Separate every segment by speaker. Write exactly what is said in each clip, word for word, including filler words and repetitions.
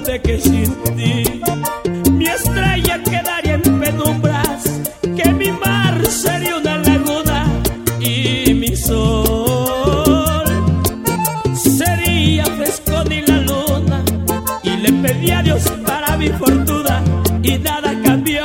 Speaker 1: pensaste que sin ti mi estrella quedaría en penumbras, que mi mar sería una laguna y mi sol sería frescón y la luna? Y le pedí a Dios para mi fortuna y nada cambió.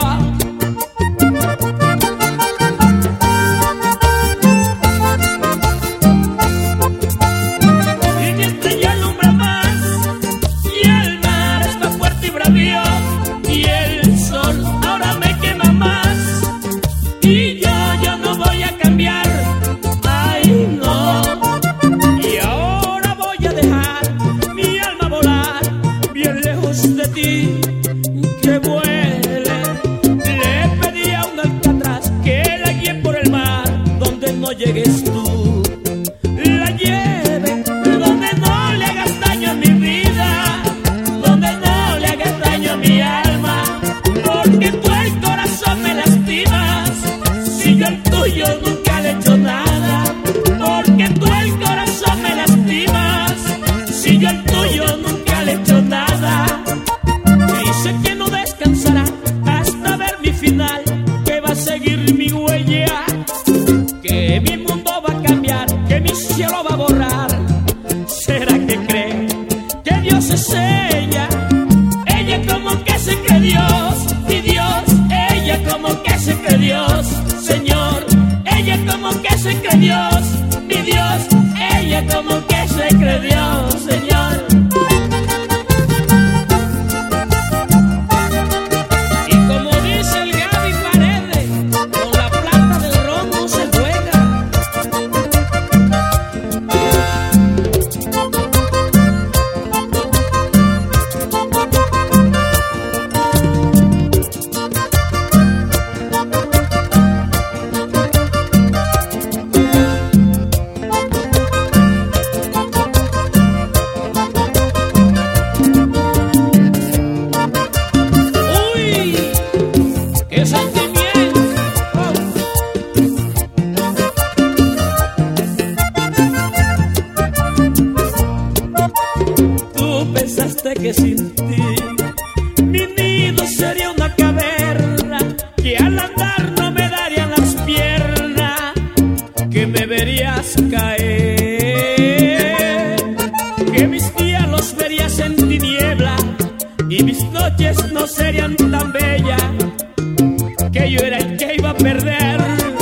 Speaker 1: Y yo, yo no voy a cambiar, ay no. Y ahora voy a dejar mi alma volar bien lejos de ti, que vuele. Le pedí a un alcatraz que la guíe por el mar donde no llegues tú, la lleve donde no le hagas daño a mi vida, donde no le hagas daño a mi alma, porque tú el corazón me lastimas y yo el tuyo nunca le he hecho nada, porque tú el corazón me lastimas, si yo el tuyo nunca le he hecho nada. Dice que no descansará hasta ver mi final, que va a seguir mi huella, que mi mundo va a cambiar, que mi cielo va a borrar. ¿Será que cree que Dios es ella? Ella como que se cree Dios, y Dios, ella como que se cree Dios. Señor, ella como que se cree Dios, mi Dios, ella como que se cree Dios, Señor. Y como dice el Gaby Paredes, con la plata del romo se juega. Tú pensaste que sin ti mi nido sería una caverna, que al andar no me darían las piernas, que me verías caer, que mis días los verías en tiniebla y mis noches no serían tan bellas, que yo era el que iba a perder.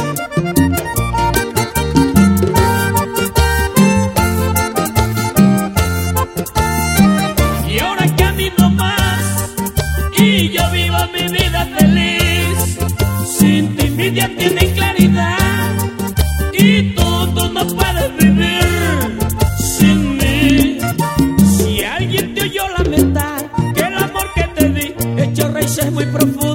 Speaker 1: Y ahora camino más y yo vivo mi vida feliz, sin ti mi día tiene claridad y tú, tú no puedes vivir sin mí. Si alguien te oyó lamentar que el amor que te di hecho raíces muy profundas,